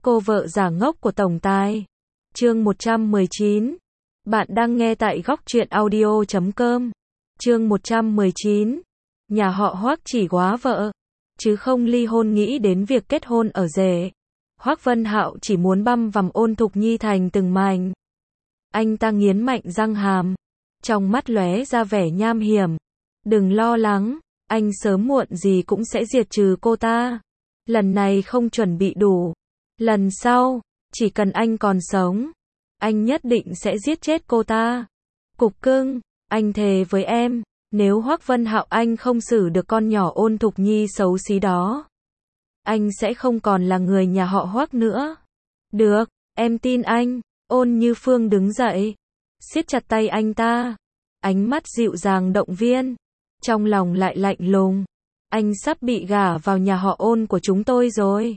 Cô vợ giả ngốc của tổng tài. Chương 119. Bạn đang nghe tại góc truyện audio.com. Chương 119. Nhà họ Hoắc chỉ góa vợ, chứ không ly hôn, nghĩ đến việc kết hôn ở rể. Hoắc Vân Hạo chỉ muốn băm vằm Ôn Thục Nhi thành từng mảnh. Anh ta nghiến mạnh răng hàm, trong mắt lóe ra vẻ nham hiểm. Đừng lo lắng, anh sớm muộn gì cũng sẽ diệt trừ cô ta. Lần này không chuẩn bị đủ, lần sau, chỉ cần anh còn sống, anh nhất định sẽ giết chết cô ta. Cục cưng, anh thề với em, nếu Hoắc Vân Hạo anh không xử được con nhỏ Ôn Thục Nhi xấu xí đó, anh sẽ không còn là người nhà họ Hoắc nữa. Được, em tin anh. Ôn Như Phương đứng dậy, siết chặt tay anh ta, ánh mắt dịu dàng động viên, trong lòng lại lạnh lùng. Anh sắp bị gả vào nhà họ Ôn của chúng tôi rồi.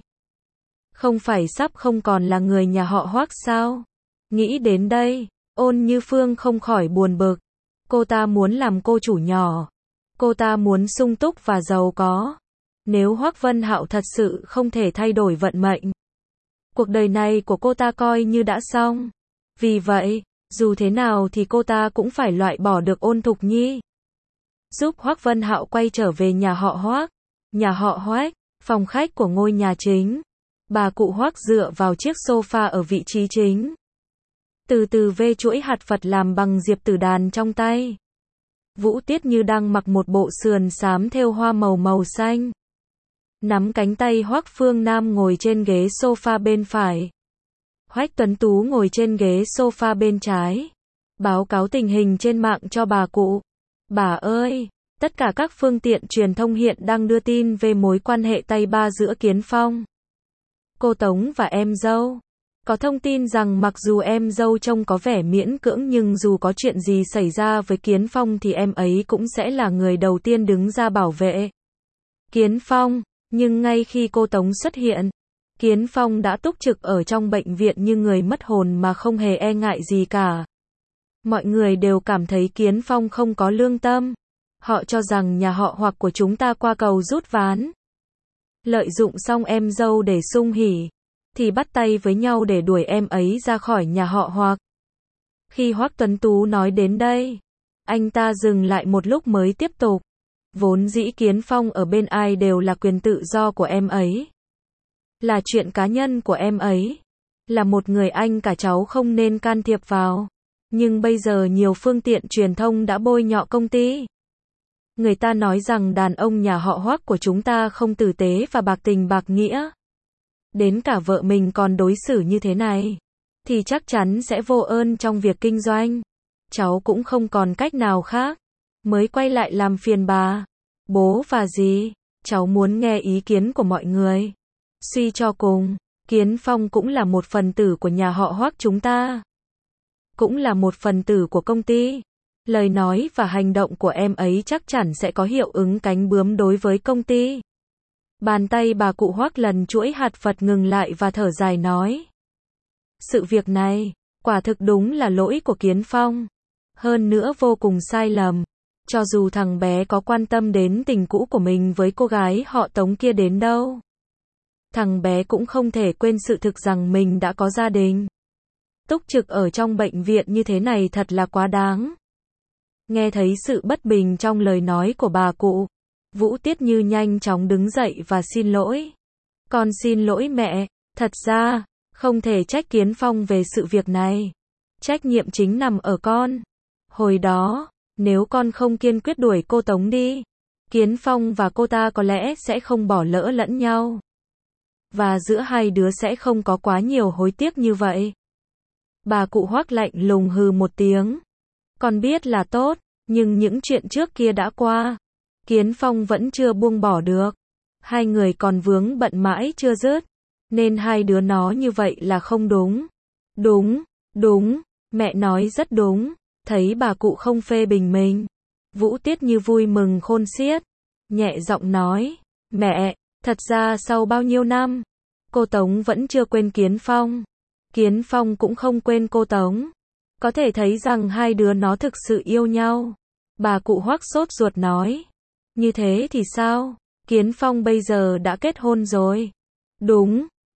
Không phải sắp không còn là người nhà họ Hoắc sao? Nghĩ đến đây, Ôn Như Phương không khỏi buồn bực. Cô ta muốn làm cô chủ nhỏ. Cô ta muốn sung túc và giàu có. Nếu Hoắc Vân Hạo thật sự không thể thay đổi vận mệnh, cuộc đời này của cô ta coi như đã xong. Vì vậy, dù thế nào thì cô ta cũng phải loại bỏ được Ôn Thục Nhi. Giúp Hoắc Vân Hạo quay trở về nhà họ Hoắc. Nhà họ Hoắc, phòng khách của ngôi nhà chính. Bà cụ Hoắc dựa vào chiếc sofa ở vị trí chính, từ từ vê chuỗi hạt Phật làm bằng diệp tử đàn trong tay. Vũ Tiết Như đang mặc một bộ sườn xám thêu hoa màu xanh, nắm cánh tay Hoắc Phương Nam ngồi trên ghế sofa bên phải. Hoắc Tuấn Tú ngồi trên ghế sofa bên trái, báo cáo tình hình trên mạng cho bà cụ. Bà ơi, tất cả các phương tiện truyền thông hiện đang đưa tin về mối quan hệ tay ba giữa Kiến Phong, cô Tống và em dâu. Có thông tin rằng mặc dù em dâu trông có vẻ miễn cưỡng nhưng dù có chuyện gì xảy ra với Kiến Phong thì em ấy cũng sẽ là người đầu tiên đứng ra bảo vệ Kiến Phong. Nhưng ngay khi cô Tống xuất hiện, Kiến Phong đã túc trực ở trong bệnh viện như người mất hồn mà không hề e ngại gì cả. Mọi người đều cảm thấy Kiến Phong không có lương tâm. Họ cho rằng nhà họ Hoắc của chúng ta qua cầu rút ván, lợi dụng xong em dâu để sung hỉ, thì bắt tay với nhau để đuổi em ấy ra khỏi nhà họ Hoắc. Khi Hoắc Tuấn Tú nói đến đây, anh ta dừng lại một lúc mới tiếp tục. Vốn dĩ Kiến Phong ở bên ai đều là quyền tự do của em ấy, là chuyện cá nhân của em ấy, là một người anh cả cháu không nên can thiệp vào. Nhưng bây giờ nhiều phương tiện truyền thông đã bôi nhọ công ty. Người ta nói rằng đàn ông nhà họ Hoắc của chúng ta không tử tế và bạc tình bạc nghĩa. Đến cả vợ mình còn đối xử như thế này, thì chắc chắn sẽ vô ơn trong việc kinh doanh. Cháu cũng không còn cách nào khác, mới quay lại làm phiền bà, bố và dì. Cháu muốn nghe ý kiến của mọi người. Suy cho cùng, Kiến Phong cũng là một phần tử của nhà họ Hoắc chúng ta, cũng là một phần tử của công ty. Lời nói và hành động của em ấy chắc chắn sẽ có hiệu ứng cánh bướm đối với công ty. Bàn tay bà cụ Hoắc lần chuỗi hạt Phật ngừng lại và thở dài nói. Sự việc này, quả thực đúng là lỗi của Kiến Phong. Hơn nữa vô cùng sai lầm. Cho dù thằng bé có quan tâm đến tình cũ của mình với cô gái họ Tống kia đến đâu, thằng bé cũng không thể quên sự thực rằng mình đã có gia đình. Túc trực ở trong bệnh viện như thế này thật là quá đáng. Nghe thấy sự bất bình trong lời nói của bà cụ, Vũ Tiết Như nhanh chóng đứng dậy và xin lỗi. Con xin lỗi mẹ, thật ra, không thể trách Kiến Phong về sự việc này. Trách nhiệm chính nằm ở con. Hồi đó, nếu con không kiên quyết đuổi cô Tống đi, Kiến Phong và cô ta có lẽ sẽ không bỏ lỡ lẫn nhau. Và giữa hai đứa sẽ không có quá nhiều hối tiếc như vậy. Bà cụ Hoắc lạnh lùng hừ một tiếng. Con biết là tốt, nhưng những chuyện trước kia đã qua. Kiến Phong vẫn chưa buông bỏ được. Hai người còn vướng bận mãi chưa dứt. Nên hai đứa nó như vậy là không đúng. Đúng, mẹ nói rất đúng. Thấy bà cụ không phê bình mình, Vũ Tiết Như vui mừng khôn xiết, nhẹ giọng nói. Mẹ, thật ra sau bao nhiêu năm, cô Tống vẫn chưa quên Kiến Phong. Kiến Phong cũng không quên cô Tống. Có thể thấy rằng hai đứa nó thực sự yêu nhau. Bà cụ Hoắc sốt ruột nói. Như thế thì sao? Kiến Phong bây giờ đã kết hôn rồi. Đúng,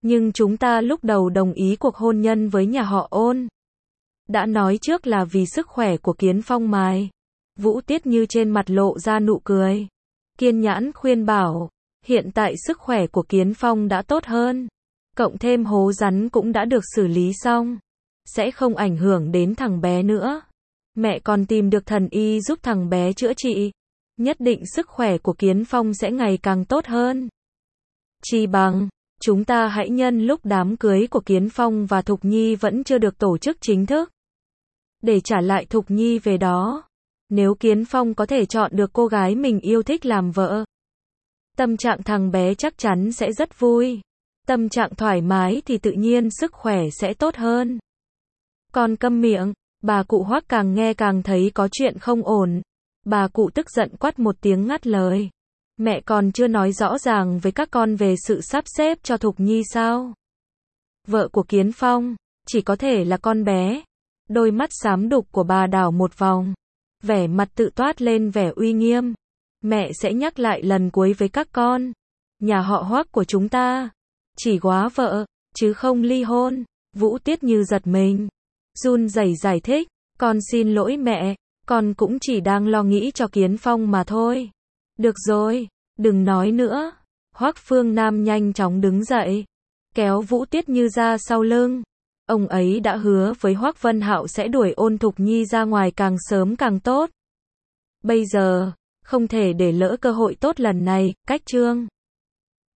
Nhưng chúng ta lúc đầu đồng ý cuộc hôn nhân với nhà họ Ôn. Đã nói trước là vì sức khỏe của Kiến Phong mài. Vũ Tiết Như trên mặt lộ ra nụ cười. Kiên nhẫn khuyên bảo, hiện tại sức khỏe của Kiến Phong đã tốt hơn. Cộng thêm hố rắn cũng đã được xử lý xong. Sẽ không ảnh hưởng đến thằng bé nữa. Mẹ còn tìm được thần y giúp thằng bé chữa trị. Nhất định sức khỏe của Kiến Phong sẽ ngày càng tốt hơn. Chi bằng, chúng ta hãy nhân lúc đám cưới của Kiến Phong và Thục Nhi vẫn chưa được tổ chức chính thức. Để trả lại Thục Nhi về đó. Nếu Kiến Phong có thể chọn được cô gái mình yêu thích làm vợ. Tâm trạng thằng bé chắc chắn sẽ rất vui. Tâm trạng thoải mái thì tự nhiên sức khỏe sẽ tốt hơn. Còn câm miệng, bà cụ Hoắc càng nghe càng thấy có chuyện không ổn. Bà cụ tức giận quát một tiếng ngắt lời. Mẹ còn chưa nói rõ ràng với các con về sự sắp xếp cho Thục Nhi sao? Vợ của Kiến Phong, chỉ có thể là con bé. Đôi mắt xám đục của bà đảo một vòng. Vẻ mặt tự toát lên vẻ uy nghiêm. Mẹ sẽ nhắc lại lần cuối với các con. Nhà họ Hoắc của chúng ta chỉ góa vợ, chứ không ly hôn. Vũ Tiết Như giật mình. Run rẩy giải thích. Con xin lỗi mẹ. Con cũng chỉ đang lo nghĩ cho Kiến Phong mà thôi. Được rồi, đừng nói nữa. Hoắc Phương Nam nhanh chóng đứng dậy. Kéo Vũ Tiết Như ra sau lưng. Ông ấy đã hứa với Hoắc Vân Hạo sẽ đuổi Ôn Thục Nhi ra ngoài càng sớm càng tốt. Bây giờ, không thể để lỡ cơ hội tốt lần này, cách chương.